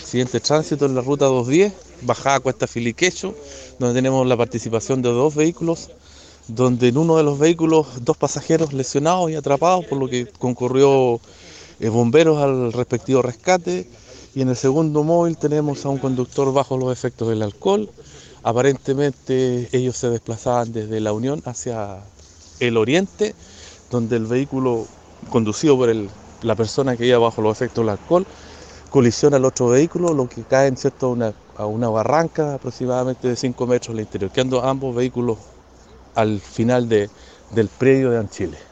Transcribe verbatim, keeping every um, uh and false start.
accidente de tránsito en la ruta doscientos diez, bajada Cuesta Filiquecho, donde tenemos la participación de dos vehículos, donde en uno de los vehículos dos pasajeros lesionados y atrapados, por lo que concurrió eh, bomberos al respectivo rescate, y en el segundo móvil tenemos a un conductor bajo los efectos del alcohol. Aparentemente ellos se desplazaban desde La Unión hacia el oriente, donde el vehículo conducido por el, la persona que iba bajo los efectos del alcohol colisiona al otro vehículo, lo que cae en cierto, una, a una barranca aproximadamente de cinco metros al interior, quedando ambos vehículos al final de, del predio de Anchile.